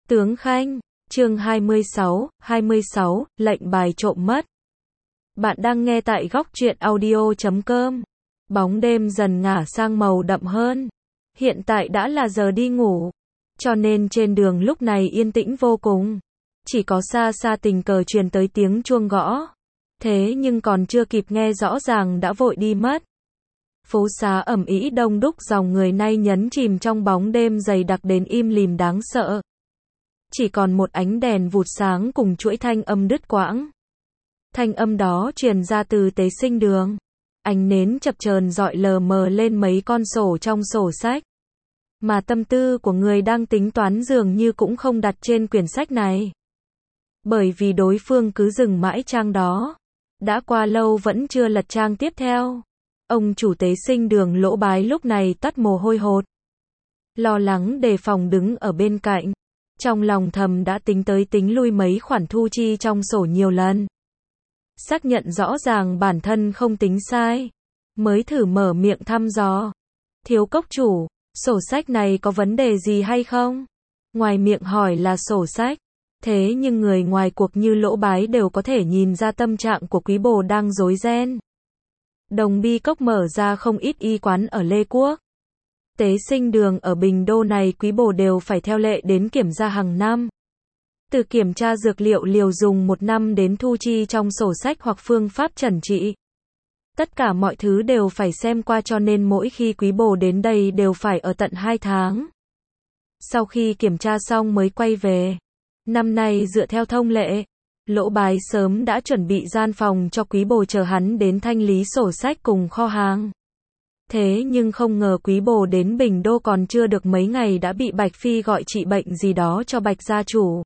Tướng Khanh, chương 26, lệnh bài trộm mất. Bạn đang nghe tại góc truyện audio.com. Bóng đêm dần ngả sang màu đậm hơn. Hiện tại đã là giờ đi ngủ, cho nên trên đường lúc này yên tĩnh vô cùng. Chỉ có xa xa tình cờ truyền tới tiếng chuông gõ. Thế nhưng còn chưa kịp nghe rõ ràng đã vội đi mất. Phố xá ẩm ĩ đông đúc, dòng người nay nhấn chìm trong bóng đêm dày đặc đến im lìm đáng sợ. Chỉ còn một ánh đèn vụt sáng cùng chuỗi thanh âm đứt quãng. Thanh âm đó truyền ra từ tế sinh đường. Ánh nến chập chờn rọi lờ mờ lên mấy con sổ trong sổ sách. Mà tâm tư của người đang tính toán dường như cũng không đặt trên quyển sách này. Bởi vì đối phương cứ dừng mãi trang đó. Đã qua lâu vẫn chưa lật trang tiếp theo. Ông chủ tế sinh đường Lỗ Bái lúc này toát mồ hôi hột. Lo lắng đề phòng đứng ở bên cạnh. Trong lòng thầm đã tính tới tính lui mấy khoản thu chi trong sổ nhiều lần. Xác nhận rõ ràng bản thân không tính sai. Mới thử mở miệng thăm dò. Thiếu cốc chủ, sổ sách này có vấn đề gì hay không? Ngoài miệng hỏi là sổ sách. Thế nhưng người ngoài cuộc như Lỗ Bái đều có thể nhìn ra tâm trạng của quý bồ đang rối ren. Đồng Bi Cốc mở ra không ít y quán ở Lê Quốc. Tế sinh đường ở Bình Đô này quý bồ đều phải theo lệ đến kiểm tra hàng năm. Từ kiểm tra dược liệu liều dùng 1 năm đến thu chi trong sổ sách hoặc phương pháp chẩn trị. Tất cả mọi thứ đều phải xem qua, cho nên mỗi khi quý bồ đến đây đều phải ở tận 2 tháng. Sau khi kiểm tra xong mới quay về. Năm nay dựa theo thông lệ, Lỗ Bái sớm đã chuẩn bị gian phòng cho quý bồ chờ hắn đến thanh lý sổ sách cùng kho hàng. Thế nhưng không ngờ quý bồ đến Bình Đô còn chưa được mấy ngày đã bị Bạch Phi gọi trị bệnh gì đó cho Bạch gia chủ.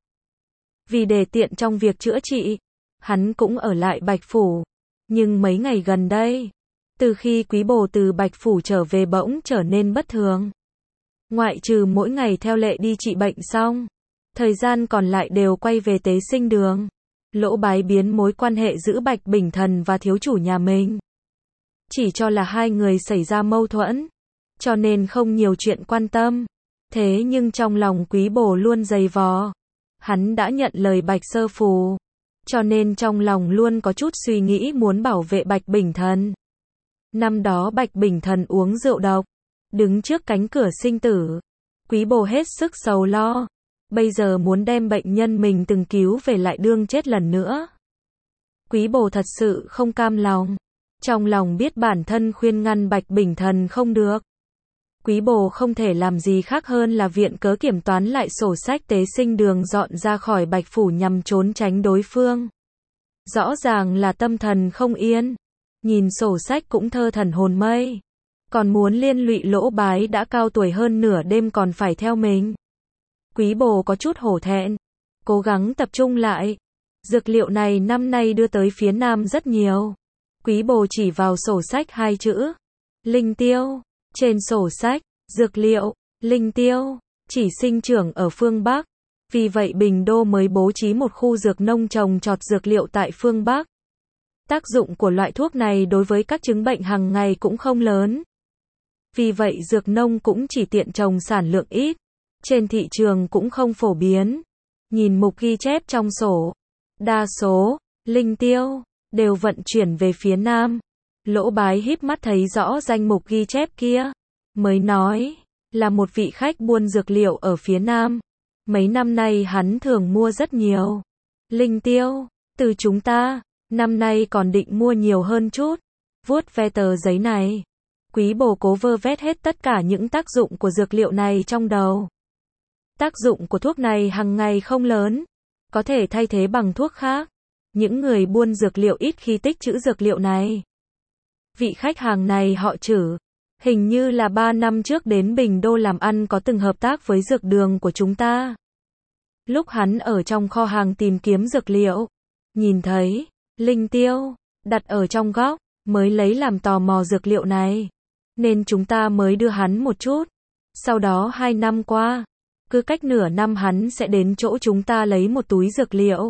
Vì để tiện trong việc chữa trị, hắn cũng ở lại Bạch Phủ. Nhưng mấy ngày gần đây, từ khi quý bồ từ Bạch Phủ trở về bỗng trở nên bất thường. Ngoại trừ mỗi ngày theo lệ đi trị bệnh xong, thời gian còn lại đều quay về tế sinh đường. Lỗ Bái biến mối quan hệ giữa Bạch Bình Thần và thiếu chủ nhà mình. Chỉ cho là hai người xảy ra mâu thuẫn, cho nên không nhiều chuyện quan tâm. Thế nhưng trong lòng quý bồ luôn dày vò. Hắn đã nhận lời Bạch Sơ Phù, cho nên trong lòng luôn có chút suy nghĩ muốn bảo vệ Bạch Bình Thần. Năm đó Bạch Bình Thần uống rượu độc, đứng trước cánh cửa sinh tử. Quý bồ hết sức sầu lo. Bây giờ muốn đem bệnh nhân mình từng cứu về lại đương chết lần nữa. Quý bồ thật sự không cam lòng. Trong lòng biết bản thân khuyên ngăn Bạch Bình Thần không được. Quý bồ không thể làm gì khác hơn là viện cớ kiểm toán lại sổ sách tế sinh đường dọn ra khỏi Bạch Phủ nhằm trốn tránh đối phương. Rõ ràng là tâm thần không yên. Nhìn sổ sách cũng thơ thần hồn mây. Còn muốn liên lụy Lỗ Bái đã cao tuổi hơn nửa đêm còn phải theo mình. Quý bồ có chút hổ thẹn. Cố gắng tập trung lại. Dược liệu này năm nay đưa tới phía Nam rất nhiều. Quý bồ chỉ vào sổ sách 2 chữ. Linh tiêu. Trên sổ sách, dược liệu, linh tiêu, chỉ sinh trưởng ở phương Bắc. Vì vậy Bình Đô mới bố trí một khu dược nông trồng trọt dược liệu tại phương Bắc. Tác dụng của loại thuốc này đối với các chứng bệnh hàng ngày cũng không lớn. Vì vậy dược nông cũng chỉ tiện trồng sản lượng ít. Trên thị trường cũng không phổ biến. Nhìn mục ghi chép trong sổ, đa số, linh tiêu, đều vận chuyển về phía Nam. Lỗ Bái híp mắt thấy rõ danh mục ghi chép kia. Mới nói, là một vị khách buôn dược liệu ở phía Nam. Mấy năm nay hắn thường mua rất nhiều linh tiêu từ chúng ta. Năm nay còn định mua nhiều hơn chút. Vuốt ve tờ giấy này, quý bồ cố vơ vét hết tất cả những tác dụng của dược liệu này trong đầu. Tác dụng của thuốc này hàng ngày không lớn, có thể thay thế bằng thuốc khác. Những người buôn dược liệu ít khi tích trữ dược liệu này. Vị khách hàng này họ Trử, hình như là 3 năm trước đến Bình Đô làm ăn có từng hợp tác với dược đường của chúng ta. Lúc hắn ở trong kho hàng tìm kiếm dược liệu, nhìn thấy linh tiêu đặt ở trong góc, mới lấy làm tò mò dược liệu này, nên chúng ta mới đưa hắn một chút. Sau đó 2 năm qua, cứ cách nửa năm hắn sẽ đến chỗ chúng ta lấy một túi dược liệu.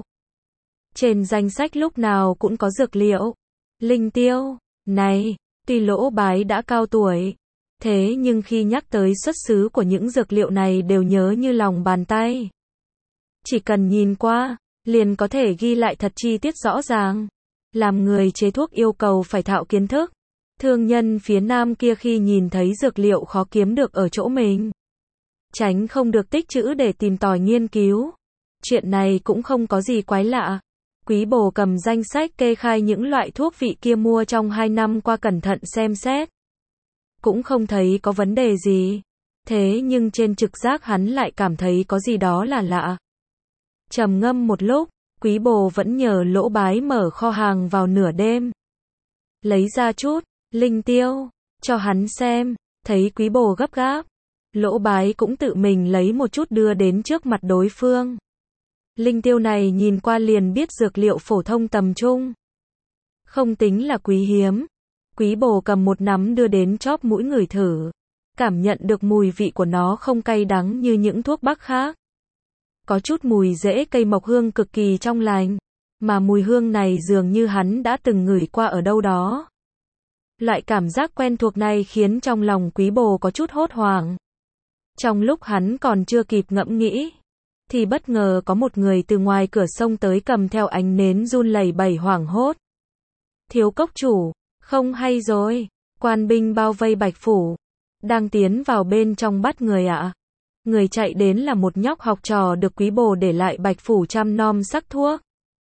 Trên danh sách lúc nào cũng có dược liệu linh tiêu này. Tuy Lỗ Bái đã cao tuổi, thế nhưng khi nhắc tới xuất xứ của những dược liệu này đều nhớ như lòng bàn tay. Chỉ cần nhìn qua, liền có thể ghi lại thật chi tiết rõ ràng. Làm người chế thuốc yêu cầu phải thạo kiến thức. Thương nhân phía Nam kia khi nhìn thấy dược liệu khó kiếm được ở chỗ mình, tránh không được tích trữ để tìm tòi nghiên cứu. Chuyện này cũng không có gì quái lạ. Quý bồ cầm danh sách kê khai những loại thuốc vị kia mua trong 2 năm qua cẩn thận xem xét. Cũng không thấy có vấn đề gì. Thế nhưng trên trực giác hắn lại cảm thấy có gì đó là lạ. Trầm ngâm một lúc, quý bồ vẫn nhờ Lỗ Bái mở kho hàng vào nửa đêm. Lấy ra chút linh tiêu cho hắn xem, thấy quý bồ gấp gáp. Lỗ Bái cũng tự mình lấy một chút đưa đến trước mặt đối phương. Linh tiêu này nhìn qua liền biết dược liệu phổ thông tầm trung. Không tính là quý hiếm. Quý bồ cầm một nắm đưa đến chóp mũi ngửi thử. Cảm nhận được mùi vị của nó không cay đắng như những thuốc bắc khác. Có chút mùi rễ cây mộc hương cực kỳ trong lành. Mà mùi hương này dường như hắn đã từng ngửi qua ở đâu đó. Loại cảm giác quen thuộc này khiến trong lòng quý bồ có chút hốt hoảng. Trong lúc hắn còn chưa kịp ngẫm nghĩ, thì bất ngờ có một người từ ngoài cửa sông tới cầm theo ánh nến run lẩy bẩy hoảng hốt. Thiếu cốc chủ, không hay rồi, quan binh bao vây Bạch Phủ, đang tiến vào bên trong bắt người ạ. Người chạy đến là một nhóc học trò được quý bồ để lại Bạch Phủ chăm nom sắc thuốc.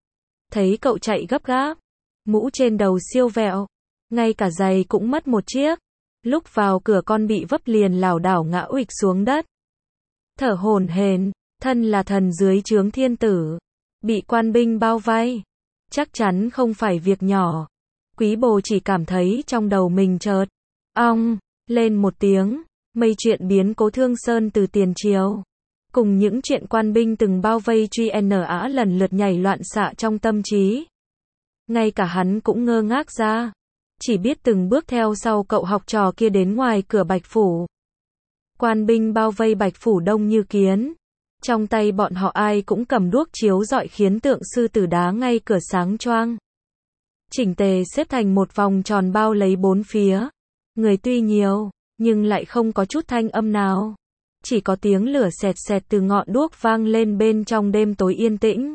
Thấy cậu chạy gấp gáp, mũ trên đầu siêu vẹo, ngay cả giày cũng mất một chiếc. Lúc vào cửa con bị vấp liền lảo đảo ngã uịch xuống đất. Thở hổn hển, thân là thần dưới trướng thiên tử, bị quan binh bao vây, chắc chắn không phải việc nhỏ. Quý bồ chỉ cảm thấy trong đầu mình chợt ong lên một tiếng, mây chuyện biến cố Thương Sơn từ tiền triều, cùng những chuyện quan binh từng bao vây truy N.A. lần lượt nhảy loạn xạ trong tâm trí. Ngay cả hắn cũng ngơ ngác ra, chỉ biết từng bước theo sau cậu học trò kia đến ngoài cửa Bạch Phủ. Quan binh bao vây Bạch Phủ đông như kiến. Trong tay bọn họ ai cũng cầm đuốc chiếu rọi khiến tượng sư tử đá ngay cửa sáng choang. Chỉnh tề xếp thành một vòng tròn bao lấy bốn phía. Người tuy nhiều, nhưng lại không có chút thanh âm nào. Chỉ có tiếng lửa xẹt xẹt từ ngọn đuốc vang lên bên trong đêm tối yên tĩnh.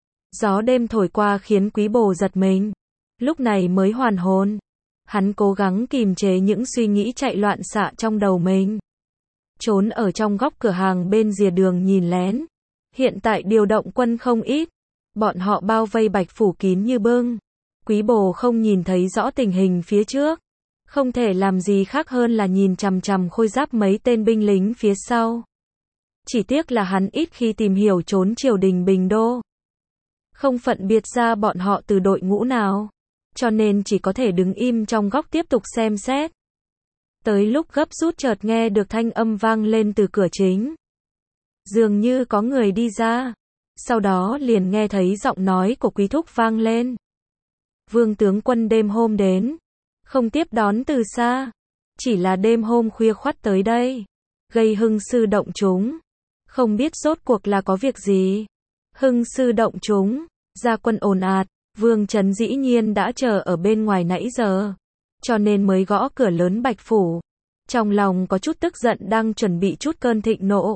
Gió đêm thổi qua khiến quý bồ giật mình. Lúc này mới hoàn hồn. Hắn cố gắng kìm chế những suy nghĩ chạy loạn xạ trong đầu mình. Trốn ở trong góc cửa hàng bên rìa đường nhìn lén. Hiện tại điều động quân không ít. Bọn họ bao vây Bạch Phủ kín như bưng. Quý bồ không nhìn thấy rõ tình hình phía trước. Không thể làm gì khác hơn là nhìn chằm chằm khôi giáp mấy tên binh lính phía sau. Chỉ tiếc là hắn ít khi tìm hiểu trốn triều đình Bình Đô. Không phân biệt ra bọn họ từ đội ngũ nào. Cho nên chỉ có thể đứng im trong góc tiếp tục xem xét. Tới lúc gấp rút chợt nghe được thanh âm vang lên từ cửa chính. Dường như có người đi ra. Sau đó liền nghe thấy giọng nói của quý thúc vang lên. Vương tướng quân đêm hôm đến. Không tiếp đón từ xa. Chỉ là đêm hôm khuya khoắt tới đây. Gây hưng sư động chúng. Không biết rốt cuộc là có việc gì. Hưng sư động chúng. Gia quân ồn ạt. Vương Trấn dĩ nhiên đã chờ ở bên ngoài nãy giờ. Cho nên mới gõ cửa lớn Bạch Phủ. Trong lòng có chút tức giận đang chuẩn bị chút cơn thịnh nộ.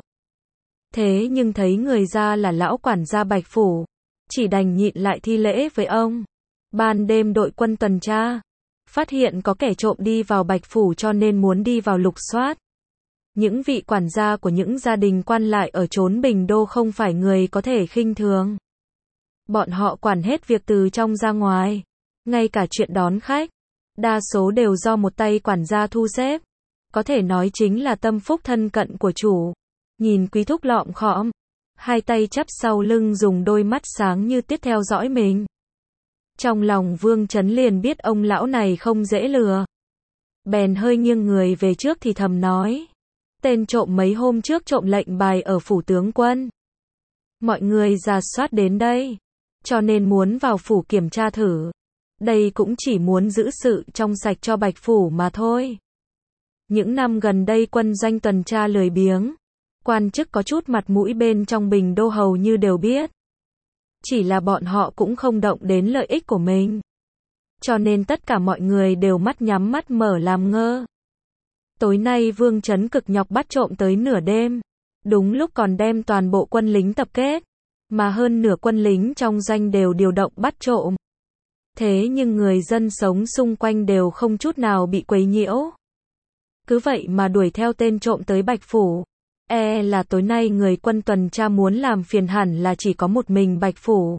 Thế nhưng thấy người ra là lão quản gia Bạch Phủ. Chỉ đành nhịn lại thi lễ với ông. Ban đêm đội quân tuần tra. Phát hiện có kẻ trộm đi vào Bạch Phủ cho nên muốn đi vào lục soát. Những vị quản gia của những gia đình quan lại ở chốn Bình Đô không phải người có thể khinh thường. Bọn họ quản hết việc từ trong ra ngoài. Ngay cả chuyện đón khách. Đa số đều do một tay quản gia thu xếp. Có thể nói chính là tâm phúc thân cận của chủ. Nhìn quý thúc lọm khọm. Hai tay chắp sau lưng dùng đôi mắt sáng như tiết theo dõi mình. Trong lòng Vương Trấn liền biết ông lão này không dễ lừa. Bèn hơi nghiêng người về trước thì thầm nói. Tên trộm mấy hôm trước trộm lệnh bài ở phủ tướng quân. Mọi người rà soát đến đây. Cho nên muốn vào phủ kiểm tra thử. Đây cũng chỉ muốn giữ sự trong sạch cho Bạch Phủ mà thôi. Những năm gần đây quân doanh tuần tra lười biếng. Quan chức có chút mặt mũi bên trong Bình Đô hầu như đều biết. Chỉ là bọn họ cũng không động đến lợi ích của mình. Cho nên tất cả mọi người đều mắt nhắm mắt mở làm ngơ. Tối nay Vương Trấn cực nhọc bắt trộm tới nửa đêm. Đúng lúc còn đem toàn bộ quân lính tập kết. mà hơn nửa quân lính trong doanh đều điều động bắt trộm. Thế nhưng người dân sống xung quanh đều không chút nào bị quấy nhiễu. Cứ vậy mà đuổi theo tên trộm tới Bạch Phủ. Là tối nay người quân tuần tra muốn làm phiền hẳn là chỉ có một mình Bạch Phủ.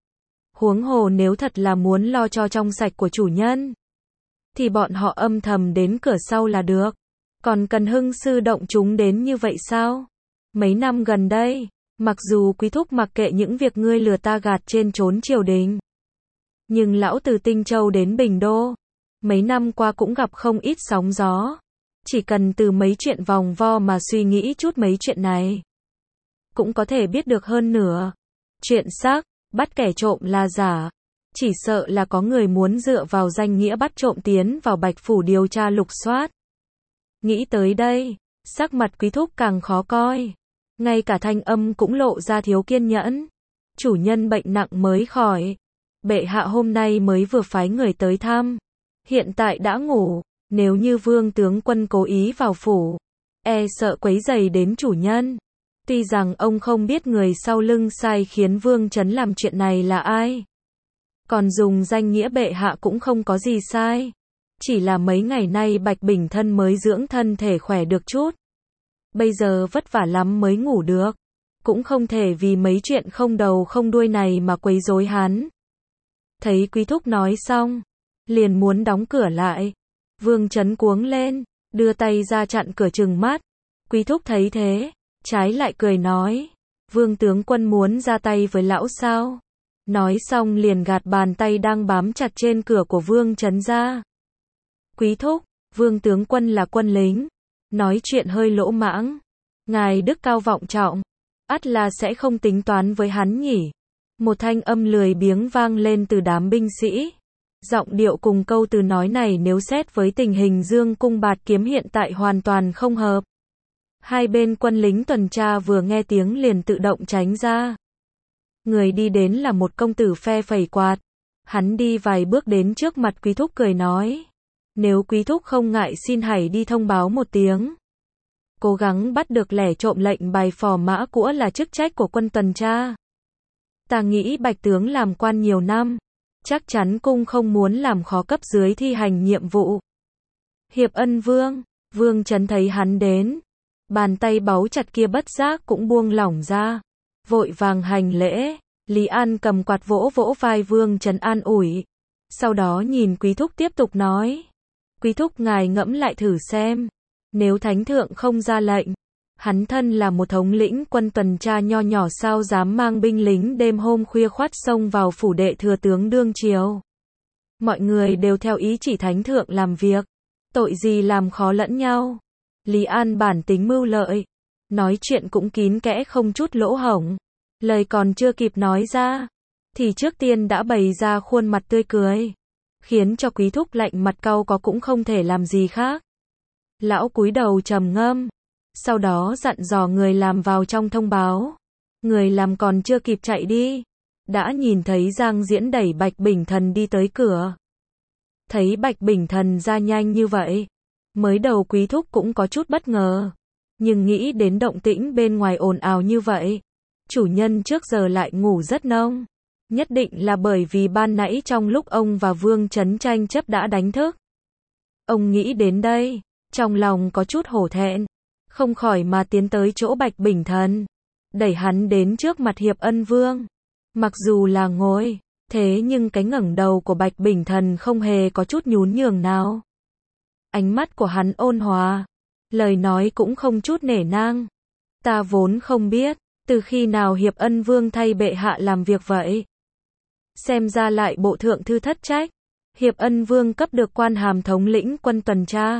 Huống hồ nếu thật là muốn lo cho trong sạch của chủ nhân, thì bọn họ âm thầm đến cửa sau là được. Còn cần hưng sư động chúng đến như vậy sao? Mấy năm gần đây, mặc dù quý thúc mặc kệ những việc ngươi lừa ta gạt trên trốn triều đình, nhưng lão từ Tinh Châu đến Bình Đô, mấy năm qua cũng gặp không ít sóng gió. Chỉ cần từ mấy chuyện vòng vo mà suy nghĩ chút mấy chuyện này, cũng có thể biết được hơn nữa. Chuyện xác, bắt kẻ trộm là giả. Chỉ sợ là có người muốn dựa vào danh nghĩa bắt trộm tiến vào Bạch Phủ điều tra lục soát. Nghĩ tới đây, sắc mặt quý thúc càng khó coi. Ngay cả thanh âm cũng lộ ra thiếu kiên nhẫn. Chủ nhân bệnh nặng mới khỏi. Bệ hạ hôm nay mới vừa phái người tới thăm. Hiện tại đã ngủ. Nếu như Vương tướng quân cố ý vào phủ, sợ quấy rầy đến chủ nhân. Tuy rằng ông không biết người sau lưng sai khiến Vương Chấn làm chuyện này là ai. Còn dùng danh nghĩa bệ hạ cũng không có gì sai. Chỉ là mấy ngày nay Bạch Bình Thân mới dưỡng thân thể khỏe được chút. Bây giờ vất vả lắm mới ngủ được. Cũng không thể vì mấy chuyện không đầu không đuôi này mà quấy rối hắn. Thấy quý thúc nói xong, liền muốn đóng cửa lại. Vương Chấn cuống lên, đưa tay ra chặn cửa trừng mắt. Quý thúc thấy thế, trái lại cười nói, Vương tướng quân muốn ra tay với lão sao? Nói xong liền gạt bàn tay đang bám chặt trên cửa của Vương Chấn ra. Quý thúc, Vương tướng quân là quân lính, nói chuyện hơi lỗ mãng. Ngài đức cao vọng trọng, ắt là sẽ không tính toán với hắn nhỉ? Một thanh âm lười biếng vang lên từ đám binh sĩ. Giọng điệu cùng câu từ nói này nếu xét với tình hình Dương Cung Bạt Kiếm hiện tại hoàn toàn không hợp. Hai bên quân lính tuần tra vừa nghe tiếng liền tự động tránh ra. Người đi đến là một công tử phe phẩy quạt. Hắn đi vài bước đến trước mặt quý thúc cười nói. Nếu quý thúc không ngại xin hãy đi thông báo một tiếng. Cố gắng bắt được lẻ trộm lệnh bài phò mã cũa là chức trách của quân tuần tra. Ta nghĩ Bạch tướng làm quan nhiều năm. Chắc chắn cung không muốn làm khó cấp dưới thi hành nhiệm vụ. Hiệp Ân Vương, Vương Chấn thấy hắn đến. Bàn tay báu chặt kia bất giác cũng buông lỏng ra. Vội vàng hành lễ. Lý An cầm quạt vỗ vỗ vai Vương Chấn an ủi. Sau đó nhìn quý thúc tiếp tục nói. Quý thúc ngài ngẫm lại thử xem. Nếu thánh thượng không ra lệnh, hắn thân là một thống lĩnh quân tuần tra nho nhỏ sao dám mang binh lính đêm hôm khuya khoắt xông vào phủ đệ thừa tướng đương triều. Mọi người đều theo ý chỉ thánh thượng làm việc. Tội gì làm khó lẫn nhau. Lý An bản tính mưu lợi. Nói chuyện cũng kín kẽ không chút lỗ hổng. Lời còn chưa kịp nói ra, thì trước tiên đã bày ra khuôn mặt tươi cười. Khiến cho quý thúc lạnh mặt cau có cũng không thể làm gì khác. Lão cúi đầu trầm ngâm. Sau đó dặn dò người làm vào trong thông báo. Người làm còn chưa kịp chạy đi. Đã nhìn thấy Giang Diễn đẩy Bạch Bình Thần đi tới cửa. Thấy Bạch Bình Thần ra nhanh như vậy. Mới đầu quý thúc cũng có chút bất ngờ. Nhưng nghĩ đến động tĩnh bên ngoài ồn ào như vậy. Chủ nhân trước giờ lại ngủ rất nông. Nhất định là bởi vì ban nãy trong lúc ông và Vương Chấn tranh chấp đã đánh thức. Ông nghĩ đến đây. Trong lòng có chút hổ thẹn. Không khỏi mà tiến tới chỗ Bạch Bình Thần. Đẩy hắn đến trước mặt Hiệp Ân Vương. Mặc dù là ngồi, thế nhưng cái ngẩng đầu của Bạch Bình Thần không hề có chút nhún nhường nào. Ánh mắt của hắn ôn hòa. Lời nói cũng không chút nể nang. Ta vốn không biết, từ khi nào Hiệp Ân Vương thay bệ hạ làm việc vậy. Xem ra lại bộ thượng thư thất trách. Hiệp Ân Vương cấp được quan hàm thống lĩnh quân tuần tra.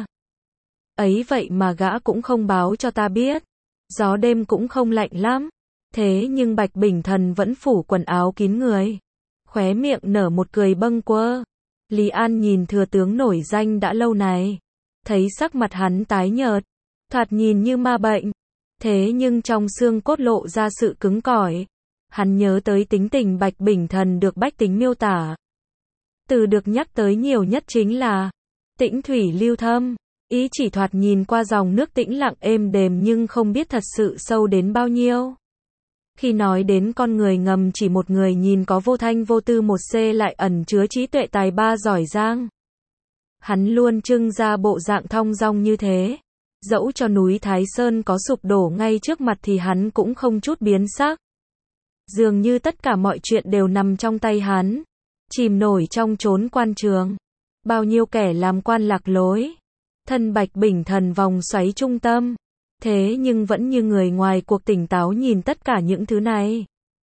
Ấy vậy mà gã cũng không báo cho ta biết. Gió đêm cũng không lạnh lắm. Thế nhưng Bạch Bình Thần vẫn phủ quần áo kín người. Khóe miệng nở một cười bâng quơ. Lý An nhìn thừa tướng nổi danh đã lâu này. Thấy sắc mặt hắn tái nhợt. Thoạt nhìn như ma bệnh. Thế nhưng trong xương cốt lộ ra sự cứng cỏi. Hắn nhớ tới tính tình Bạch Bình Thần được bách tính miêu tả. Từ được nhắc tới nhiều nhất chính là tĩnh thủy lưu thâm. Ý chỉ thoạt nhìn qua dòng nước tĩnh lặng êm đềm nhưng không biết thật sự sâu đến bao nhiêu. Khi nói đến con người ngầm chỉ một người nhìn có vô thanh vô tư, một C lại ẩn chứa trí tuệ tài ba giỏi giang. Hắn luôn trưng ra bộ dạng thong dong như thế. Dẫu cho núi Thái Sơn có sụp đổ ngay trước mặt thì hắn cũng không chút biến sắc. Dường như tất cả mọi chuyện đều nằm trong tay hắn. Chìm nổi trong chốn quan trường. Bao nhiêu kẻ làm quan lạc lối. Thân Bạch Bình Thần vòng xoáy trung tâm. Thế nhưng vẫn như người ngoài cuộc tỉnh táo nhìn tất cả những thứ này.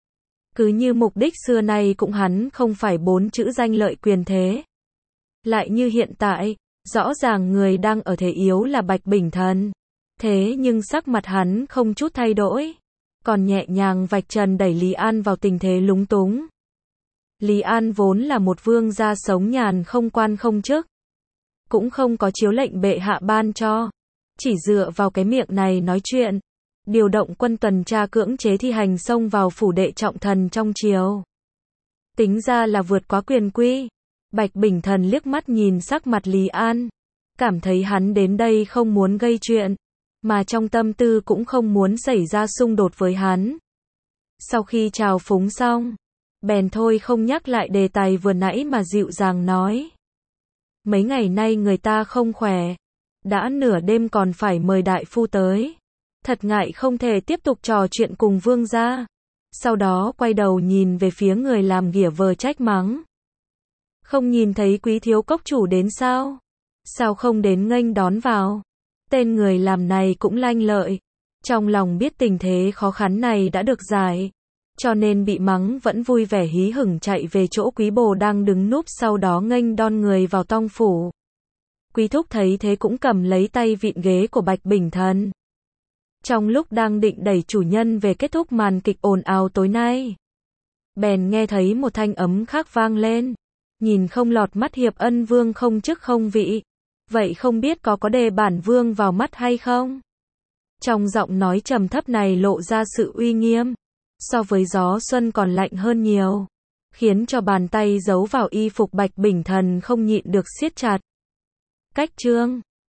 Cứ như mục đích xưa nay cũng hắn không phải 4 chữ danh lợi quyền thế. Lại như hiện tại, rõ ràng người đang ở thế yếu là Bạch Bình Thần. Thế nhưng sắc mặt hắn không chút thay đổi. Còn nhẹ nhàng vạch trần đẩy Lý An vào tình thế lúng túng. Lý An vốn là một vương gia sống nhàn không quan không chức. Cũng không có chiếu lệnh bệ hạ ban cho. Chỉ dựa vào cái miệng này nói chuyện. Điều động quân tuần tra cưỡng chế thi hành xông vào phủ đệ trọng thần trong triều. Tính ra là vượt quá quyền quy. Bạch Bình Thần liếc mắt nhìn sắc mặt Lý An. Cảm thấy hắn đến đây không muốn gây chuyện. Mà trong tâm tư cũng không muốn xảy ra xung đột với hắn. Sau khi chào phúng xong, bèn thôi không nhắc lại đề tài vừa nãy mà dịu dàng nói. Mấy ngày nay người ta không khỏe. Đã nửa đêm còn phải mời đại phu tới. Thật ngại không thể tiếp tục trò chuyện cùng vương gia. Sau đó quay đầu nhìn về phía người làm ghỉa vờ trách mắng. Không nhìn thấy Quý thiếu cốc chủ đến sao? Sao không đến nghênh đón vào? Tên người làm này cũng lanh lợi. Trong lòng biết tình thế khó khăn này đã được giải. Cho nên bị mắng vẫn vui vẻ hí hửng chạy về chỗ Quý bồ đang đứng núp sau đó nghênh đón người vào tông phủ. Quý thúc thấy thế cũng cầm lấy tay vịn ghế của Bạch Bình Thần. Trong lúc đang định đẩy chủ nhân về kết thúc màn kịch ồn ào tối nay, bèn nghe thấy một thanh ấm khác vang lên. Nhìn không lọt mắt Hiệp Ân Vương không chức không vị. Vậy không biết có đề bản vương vào mắt hay không? Trong giọng nói trầm thấp này lộ ra sự uy nghiêm. So với gió xuân còn lạnh hơn nhiều. Khiến cho bàn tay giấu vào y phục Bạch Bình Thần không nhịn được siết chặt. Cách chương